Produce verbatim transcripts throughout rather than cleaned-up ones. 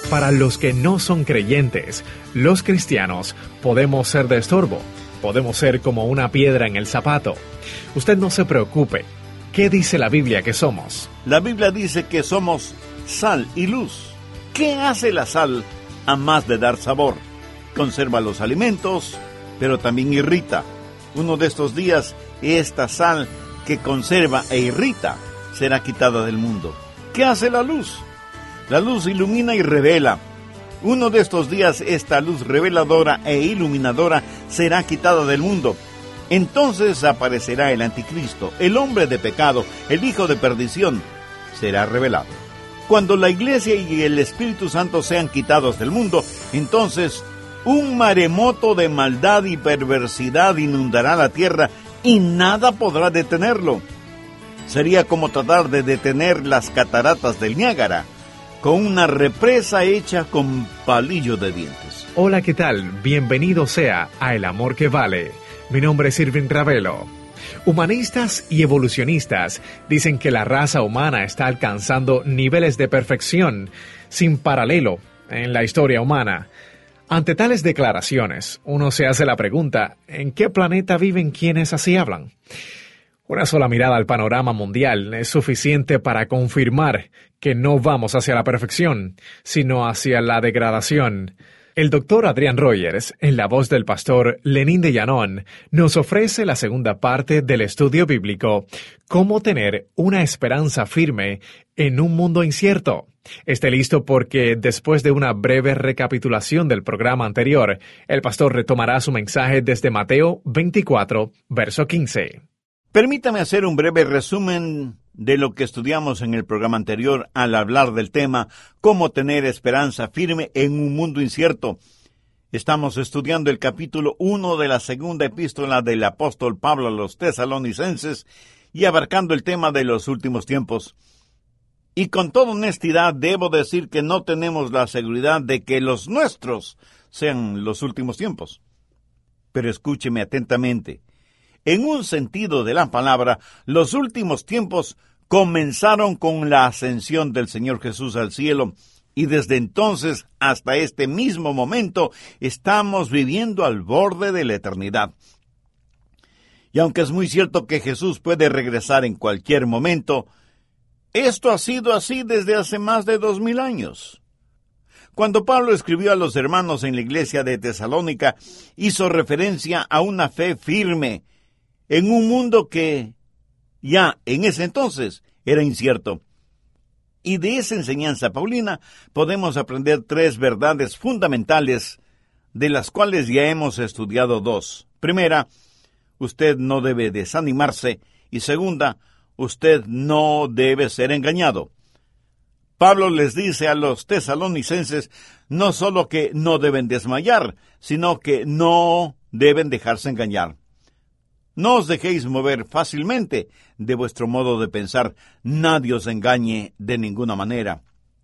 Para los que no son creyentes, los cristianos, podemos ser de estorbo, podemos ser como una piedra en el zapato. Usted no se preocupe. ¿Qué dice la Biblia que somos? La Biblia dice que somos sal y luz. ¿Qué hace la sal a más de dar sabor? Conserva los alimentos, pero también irrita. Uno de estos días, esta sal que conserva e irrita será quitada del mundo. ¿Qué hace la luz? La luz ilumina y revela. Uno de estos días esta luz reveladora e iluminadora será quitada del mundo. Entonces aparecerá el anticristo, el hombre de pecado, el hijo de perdición, será revelado. Cuando la iglesia y el Espíritu Santo sean quitados del mundo, entonces un maremoto de maldad y perversidad inundará la tierra y nada podrá detenerlo. Sería como tratar de detener las cataratas del Niágara con una represa hecha con palillo de dientes. Hola, ¿qué tal? Bienvenido sea a El Amor que Vale. Mi nombre es Irving Ravelo. Humanistas y evolucionistas dicen que la raza humana está alcanzando niveles de perfección sin paralelo en la historia humana. Ante tales declaraciones, uno se hace la pregunta, ¿en qué planeta viven quienes así hablan? Una sola mirada al panorama mundial es suficiente para confirmar que no vamos hacia la perfección, sino hacia la degradación. El doctor Adrian Rogers, en la voz del pastor Lenín de Llanón, nos ofrece la segunda parte del estudio bíblico, Cómo tener una esperanza firme en un mundo incierto. Esté listo porque después de una breve recapitulación del programa anterior, el pastor retomará su mensaje desde Mateo veinticuatro, verso quince. Permítame hacer un breve resumen de lo que estudiamos en el programa anterior al hablar del tema Cómo tener esperanza firme en un mundo incierto. Estamos estudiando el capítulo uno de la segunda epístola del apóstol Pablo a los tesalonicenses y abarcando el tema de los últimos tiempos. Y con toda honestidad debo decir que no tenemos la seguridad de que los nuestros sean los últimos tiempos. Pero escúcheme atentamente. En un sentido de la palabra, los últimos tiempos comenzaron con la ascensión del Señor Jesús al cielo, y desde entonces hasta este mismo momento estamos viviendo al borde de la eternidad. Y aunque es muy cierto que Jesús puede regresar en cualquier momento, esto ha sido así desde hace más de dos mil años. Cuando Pablo escribió a los hermanos en la iglesia de Tesalónica, hizo referencia a una fe firme en un mundo que ya en ese entonces era incierto. Y de esa enseñanza paulina podemos aprender tres verdades fundamentales, de las cuales ya hemos estudiado dos. Primera, usted no debe desanimarse, y segunda, usted no debe ser engañado. Pablo les dice a los tesalonicenses no solo que no deben desmayar, sino que no deben dejarse engañar. No os dejéis mover fácilmente de vuestro modo de pensar. Nadie os engañe de ninguna manera.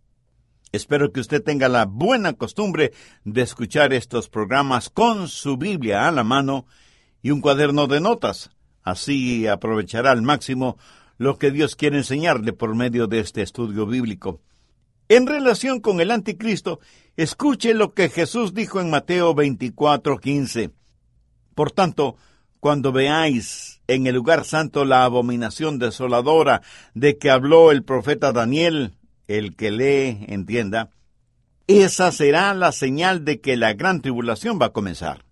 Espero que usted tenga la buena costumbre de escuchar estos programas con su Biblia a la mano y un cuaderno de notas. Así aprovechará al máximo lo que Dios quiere enseñarle por medio de este estudio bíblico. En relación con el anticristo, escuche lo que Jesús dijo en Mateo veinticuatro quince. Por tanto, cuando veáis en el lugar santo la abominación desoladora de que habló el profeta Daniel, el que lee, entienda, esa será la señal de que la gran tribulación va a comenzar.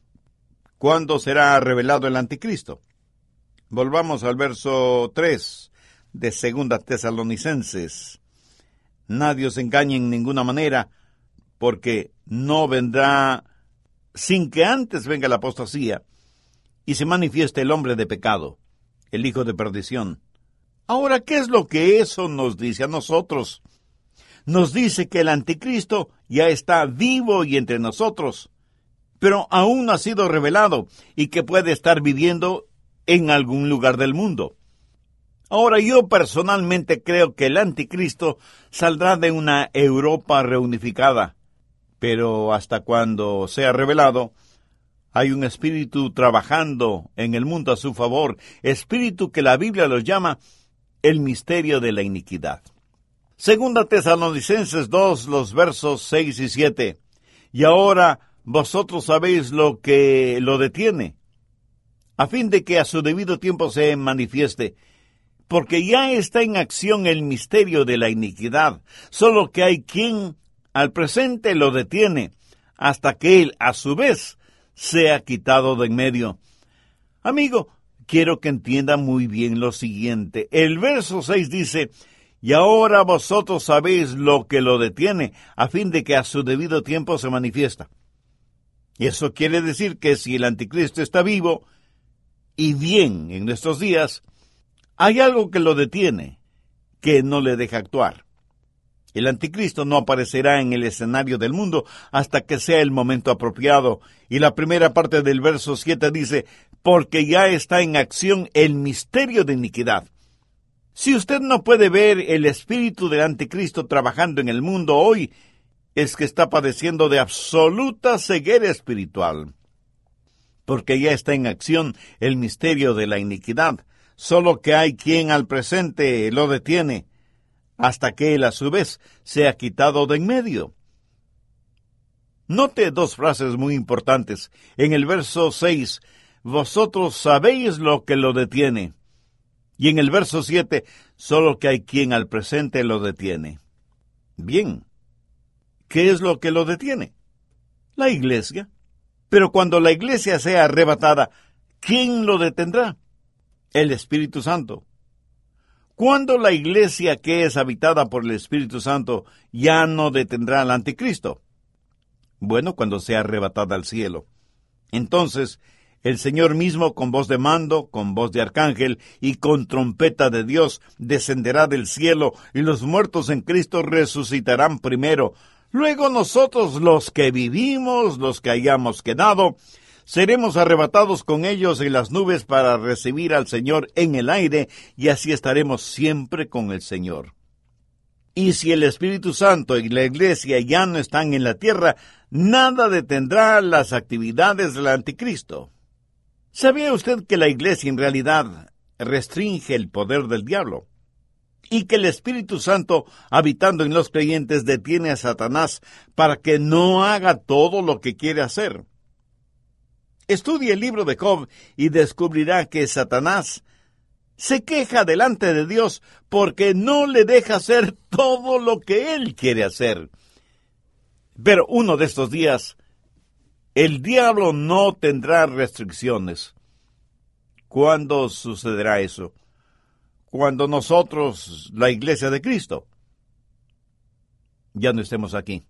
¿Cuándo será revelado el anticristo? Volvamos al verso tres de Segunda Tesalonicenses. Nadie os engañe en ninguna manera, porque no vendrá sin que antes venga la apostasía y se manifieste el hombre de pecado, el hijo de perdición. Ahora, ¿qué es lo que eso nos dice a nosotros? Nos dice que el anticristo ya está vivo y entre nosotros, pero aún no ha sido revelado y que puede estar viviendo en algún lugar del mundo. Ahora, yo personalmente creo que el anticristo saldrá de una Europa reunificada, pero hasta cuando sea revelado, hay un espíritu trabajando en el mundo a su favor, espíritu que la Biblia lo llama el misterio de la iniquidad. Segunda Tesalonicenses dos, los versos seis y siete. Y ahora vosotros sabéis lo que lo detiene, a fin de que a su debido tiempo se manifieste, porque ya está en acción el misterio de la iniquidad, solo que hay quien al presente lo detiene, hasta que él, a su vez, sea quitado de en medio. Amigo, quiero que entienda muy bien lo siguiente. El verso seis dice, y ahora vosotros sabéis lo que lo detiene, a fin de que a su debido tiempo se manifiesta. Y eso quiere decir que si el anticristo está vivo y bien en nuestros días, hay algo que lo detiene, que no le deja actuar. El anticristo no aparecerá en el escenario del mundo hasta que sea el momento apropiado. Y la primera parte del verso siete dice, porque ya está en acción el misterio de iniquidad. Si usted no puede ver el espíritu del anticristo trabajando en el mundo hoy, es que está padeciendo de absoluta ceguera espiritual. Porque ya está en acción el misterio de la iniquidad, solo que hay quien al presente lo detiene, hasta que él a su vez sea quitado de en medio. Note dos frases muy importantes. En el verso seis, vosotros sabéis lo que lo detiene. Y en el verso siete, solo que hay quien al presente lo detiene. Bien, ¿qué es lo que lo detiene? La iglesia. Pero cuando la iglesia sea arrebatada, ¿quién lo detendrá? El Espíritu Santo. ¿Cuándo la iglesia que es habitada por el Espíritu Santo ya no detendrá al anticristo? Bueno, cuando sea arrebatada al cielo. Entonces, el Señor mismo con voz de mando, con voz de arcángel y con trompeta de Dios descenderá del cielo y los muertos en Cristo resucitarán primero. Luego nosotros los que vivimos, los que hayamos quedado, seremos arrebatados con ellos en las nubes para recibir al Señor en el aire, y así estaremos siempre con el Señor. Y si el Espíritu Santo y la Iglesia ya no están en la tierra, nada detendrá las actividades del anticristo. ¿Sabía usted que la Iglesia en realidad restringe el poder del diablo? Y que el Espíritu Santo, habitando en los creyentes, detiene a Satanás para que no haga todo lo que quiere hacer. Estudie el libro de Job y descubrirá que Satanás se queja delante de Dios porque no le deja hacer todo lo que él quiere hacer. Pero uno de estos días, el diablo no tendrá restricciones. ¿Cuándo sucederá eso? Cuando nosotros, la Iglesia de Cristo, ya no estemos aquí.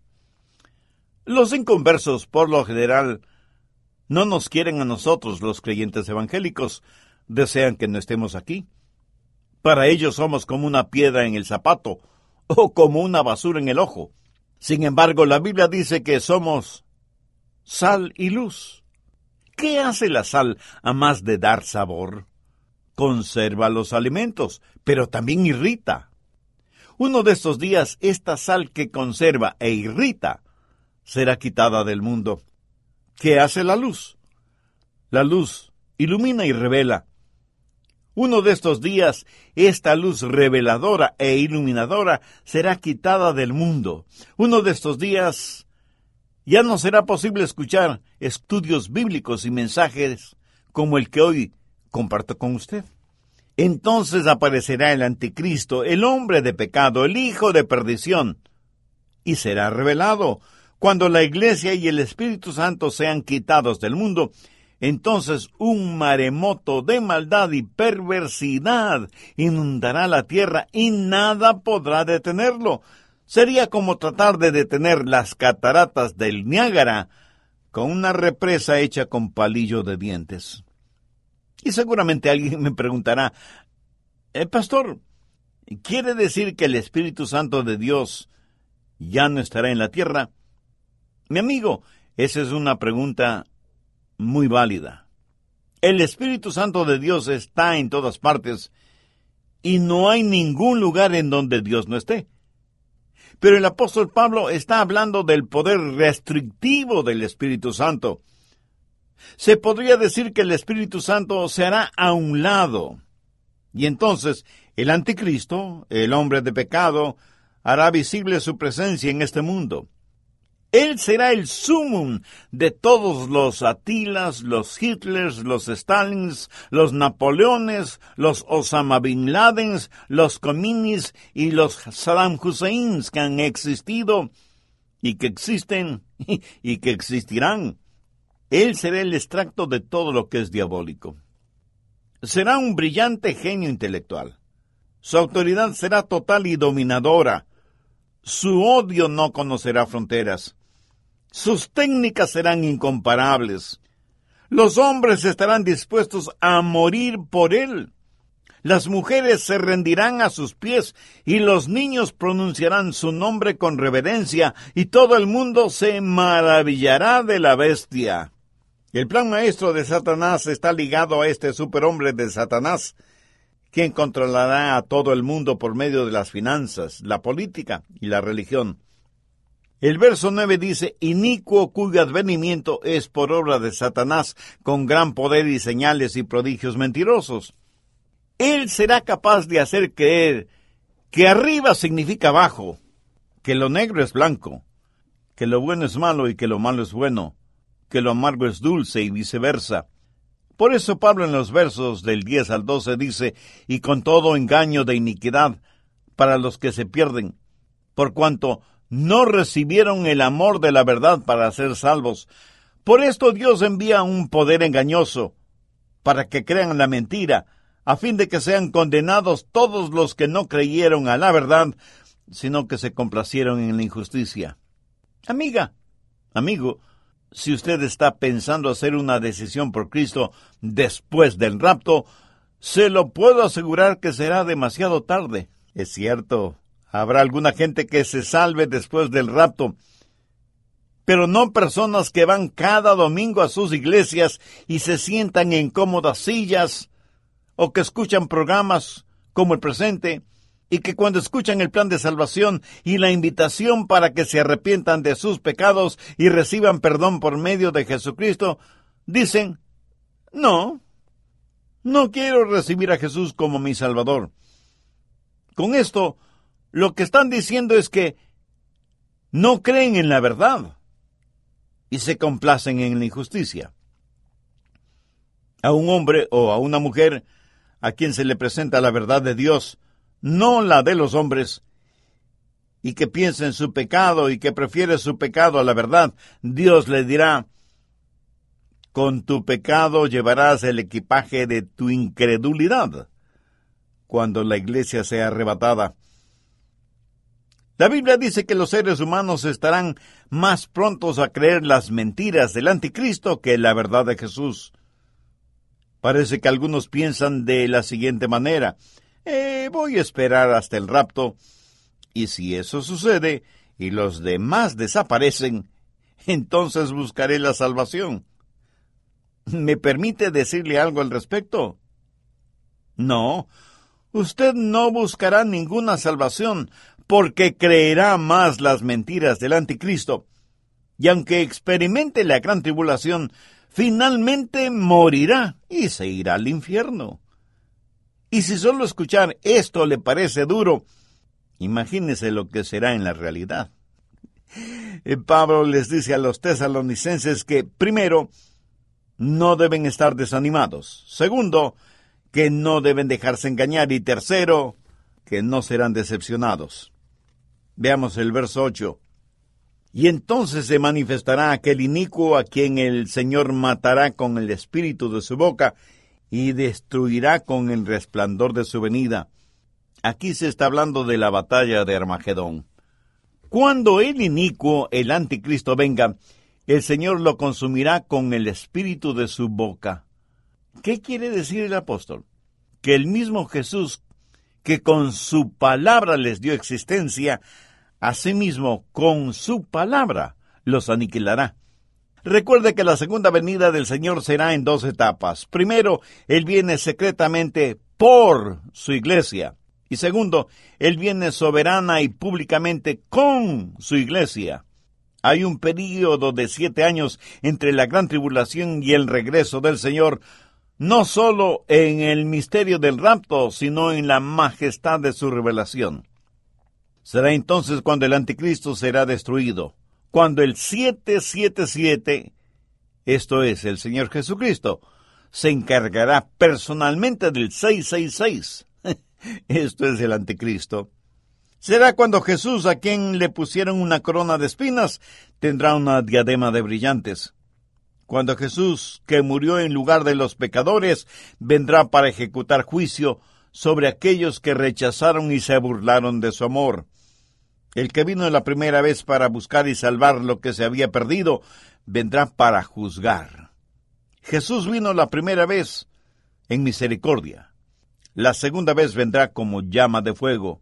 Los inconversos, por lo general, no nos quieren a nosotros, los creyentes evangélicos, desean que no estemos aquí. Para ellos somos como una piedra en el zapato o como una basura en el ojo. Sin embargo, la Biblia dice que somos sal y luz. ¿Qué hace la sal a más de dar sabor? Conserva los alimentos, pero también irrita. Uno de estos días, esta sal que conserva e irrita será quitada del mundo. ¿Qué hace la luz? La luz ilumina y revela. Uno de estos días, esta luz reveladora e iluminadora será quitada del mundo. Uno de estos días, ya no será posible escuchar estudios bíblicos y mensajes como el que hoy comparto con usted. Entonces aparecerá el anticristo, el hombre de pecado, el hijo de perdición, y será revelado. Cuando la Iglesia y el Espíritu Santo sean quitados del mundo, entonces un maremoto de maldad y perversidad inundará la tierra y nada podrá detenerlo. Sería como tratar de detener las cataratas del Niágara con una represa hecha con palillo de dientes. Y seguramente alguien me preguntará, eh, Pastor, ¿quiere decir que el Espíritu Santo de Dios ya no estará en la tierra? Mi amigo, esa es una pregunta muy válida. El Espíritu Santo de Dios está en todas partes y no hay ningún lugar en donde Dios no esté. Pero el apóstol Pablo está hablando del poder restrictivo del Espíritu Santo. Se podría decir que el Espíritu Santo se hará a un lado. Y entonces el anticristo, el hombre de pecado, hará visible su presencia en este mundo. Él será el sumum de todos los Atilas, los Hitlers, los Stalins, los Napoleones, los Osama Bin Ladens, los Khomeini's y los Saddam Husseins que han existido y que existen y que existirán. Él será el extracto de todo lo que es diabólico. Será un brillante genio intelectual. Su autoridad será total y dominadora. Su odio no conocerá fronteras. Sus técnicas serán incomparables. Los hombres estarán dispuestos a morir por él. Las mujeres se rendirán a sus pies y los niños pronunciarán su nombre con reverencia y todo el mundo se maravillará de la bestia. El plan maestro de Satanás está ligado a este superhombre de Satanás, quien controlará a todo el mundo por medio de las finanzas, la política y la religión. El verso nueve dice, inicuo cuyo advenimiento es por obra de Satanás, con gran poder y señales y prodigios mentirosos. Él será capaz de hacer creer que arriba significa abajo, que lo negro es blanco, que lo bueno es malo y que lo malo es bueno, que lo amargo es dulce y viceversa. Por eso Pablo en los versos del diez al doce dice, y con todo engaño de iniquidad para los que se pierden, por cuanto no recibieron el amor de la verdad para ser salvos. Por esto Dios envía un poder engañoso, para que crean la mentira, a fin de que sean condenados todos los que no creyeron a la verdad, sino que se complacieron en la injusticia. Amiga, amigo, si usted está pensando hacer una decisión por Cristo después del rapto, se lo puedo asegurar que será demasiado tarde. Es cierto, habrá alguna gente que se salve después del rapto, pero no personas que van cada domingo a sus iglesias y se sientan en cómodas sillas, o que escuchan programas como el presente, y que cuando escuchan el plan de salvación y la invitación para que se arrepientan de sus pecados y reciban perdón por medio de Jesucristo, dicen, no, no quiero recibir a Jesús como mi Salvador. Con esto, lo que están diciendo es que no creen en la verdad y se complacen en la injusticia. A un hombre o a una mujer a quien se le presenta la verdad de Dios, no la de los hombres, y que piensa en su pecado y que prefiere su pecado a la verdad, Dios le dirá, con tu pecado llevarás el equipaje de tu incredulidad cuando la iglesia sea arrebatada. La Biblia dice que los seres humanos estarán más prontos a creer las mentiras del anticristo que la verdad de Jesús. Parece que algunos piensan de la siguiente manera, eh, voy a esperar hasta el rapto, y si eso sucede y los demás desaparecen, entonces buscaré la salvación. ¿Me permite decirle algo al respecto? No, usted no buscará ninguna salvación, porque creerá más las mentiras del anticristo, y aunque experimente la gran tribulación, finalmente morirá y se irá al infierno. Y si solo escuchar esto le parece duro, imagínese lo que será en la realidad. Pablo les dice a los tesalonicenses que, primero, no deben estar desanimados. Segundo, que no deben dejarse engañar. Y tercero, que no serán decepcionados. Veamos el verso ocho. Y entonces se manifestará aquel inicuo a quien el Señor matará con el espíritu de su boca y destruirá con el resplandor de su venida. Aquí se está hablando de la batalla de Armagedón. Cuando el inicuo, el anticristo, venga, el Señor lo consumirá con el espíritu de su boca. ¿Qué quiere decir el apóstol? Que el mismo Jesús, que con su palabra les dio existencia, asimismo con su palabra los aniquilará. Recuerde que la segunda venida del Señor será en dos etapas. Primero, Él viene secretamente por su iglesia. Y segundo, Él viene soberana y públicamente con su iglesia. Hay un período de siete años entre la gran tribulación y el regreso del Señor, no solo en el misterio del rapto, sino en la majestad de su revelación. Será entonces cuando el anticristo será destruido, cuando el siete siete siete, esto es, el Señor Jesucristo, se encargará personalmente del seis seis seis. Esto es el anticristo. Será cuando Jesús, a quien le pusieron una corona de espinas, tendrá una diadema de brillantes. Cuando Jesús, que murió en lugar de los pecadores, vendrá para ejecutar juicio sobre aquellos que rechazaron y se burlaron de su amor. El que vino la primera vez para buscar y salvar lo que se había perdido, vendrá para juzgar. Jesús vino la primera vez en misericordia. La segunda vez vendrá como llama de fuego.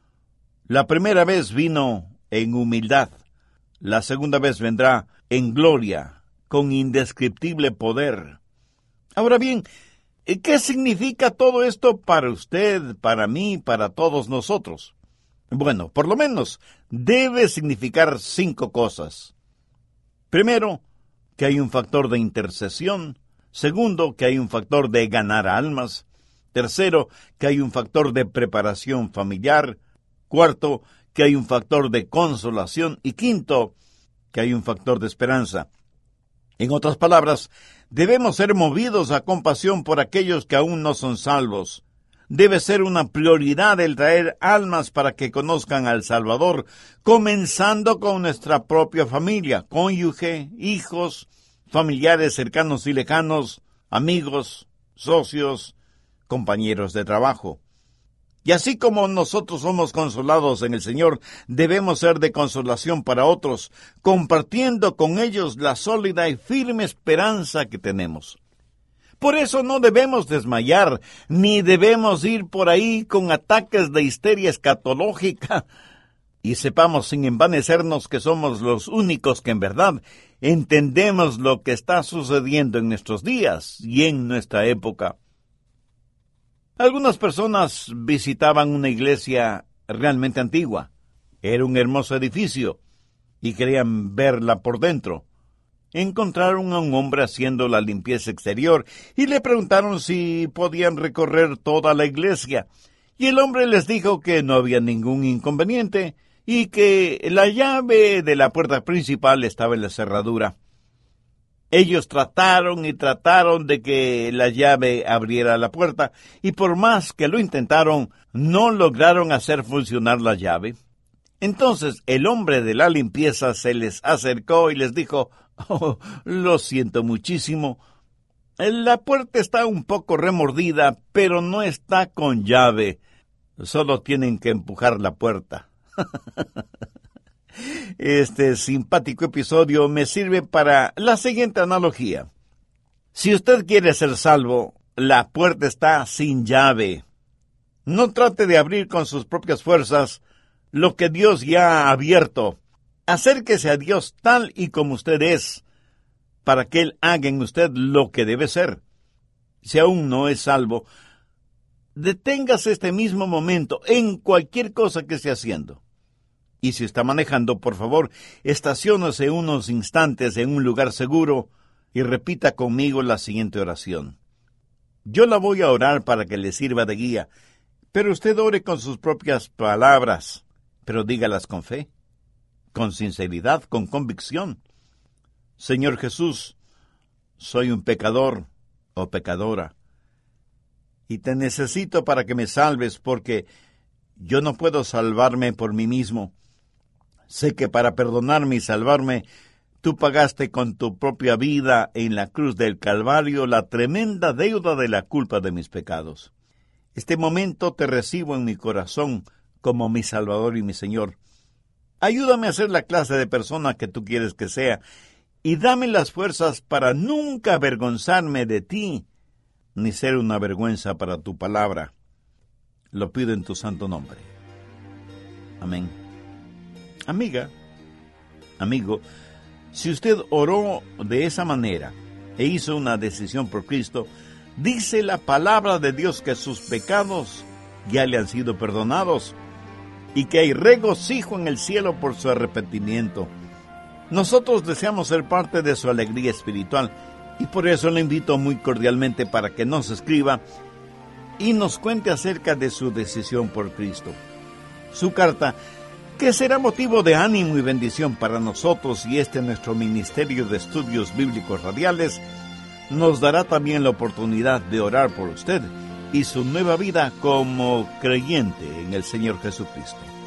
La primera vez vino en humildad. La segunda vez vendrá en gloria, con indescriptible poder. Ahora bien, ¿qué significa todo esto para usted, para mí, para todos nosotros? Bueno, por lo menos debe significar cinco cosas. Primero, que hay un factor de intercesión. Segundo, que hay un factor de ganar almas. Tercero, que hay un factor de preparación familiar. Cuarto, que hay un factor de consolación. Y quinto, que hay un factor de esperanza. En otras palabras, debemos ser movidos a compasión por aquellos que aún no son salvos. Debe ser una prioridad el traer almas para que conozcan al Salvador, comenzando con nuestra propia familia, cónyuge, hijos, familiares cercanos y lejanos, amigos, socios, compañeros de trabajo. Y así como nosotros somos consolados en el Señor, debemos ser de consolación para otros, compartiendo con ellos la sólida y firme esperanza que tenemos. Por eso no debemos desmayar, ni debemos ir por ahí con ataques de histeria escatológica. Y sepamos sin envanecernos que somos los únicos que en verdad entendemos lo que está sucediendo en nuestros días y en nuestra época. Algunas personas visitaban una iglesia realmente antigua. Era un hermoso edificio y querían verla por dentro. Encontraron a un hombre haciendo la limpieza exterior y le preguntaron si podían recorrer toda la iglesia. Y el hombre les dijo que no había ningún inconveniente y que la llave de la puerta principal estaba en la cerradura. Ellos trataron y trataron de que la llave abriera la puerta, y por más que lo intentaron, no lograron hacer funcionar la llave. Entonces el hombre de la limpieza se les acercó y les dijo: «Oh, lo siento muchísimo. La puerta está un poco remordida, pero no está con llave. Solo tienen que empujar la puerta». Este simpático episodio me sirve para la siguiente analogía. Si usted quiere ser salvo, la puerta está sin llave. No trate de abrir con sus propias fuerzas lo que Dios ya ha abierto. Acérquese a Dios tal y como usted es, para que Él haga en usted lo que debe ser. Si aún no es salvo, deténgase este mismo momento en cualquier cosa que esté haciendo. Y si está manejando, por favor, estaciónese unos instantes en un lugar seguro y repita conmigo la siguiente oración. Yo la voy a orar para que le sirva de guía, pero usted ore con sus propias palabras, pero dígalas con fe, con sinceridad, con convicción. Señor Jesús, soy un pecador o pecadora, y te necesito para que me salves, porque yo no puedo salvarme por mí mismo. Sé que para perdonarme y salvarme, tú pagaste con tu propia vida en la cruz del Calvario la tremenda deuda de la culpa de mis pecados. Este momento te recibo en mi corazón como mi Salvador y mi Señor. Ayúdame a ser la clase de persona que tú quieres que sea, y dame las fuerzas para nunca avergonzarme de ti, ni ser una vergüenza para tu palabra. Lo pido en tu santo nombre. Amén. Amiga, amigo, si usted oró de esa manera e hizo una decisión por Cristo, dice la palabra de Dios que sus pecados ya le han sido perdonados y que hay regocijo en el cielo por su arrepentimiento. Nosotros deseamos ser parte de su alegría espiritual y por eso le invito muy cordialmente para que nos escriba y nos cuente acerca de su decisión por Cristo. Su carta que será motivo de ánimo y bendición para nosotros, y este nuestro Ministerio de Estudios Bíblicos Radiales nos dará también la oportunidad de orar por usted y su nueva vida como creyente en el Señor Jesucristo.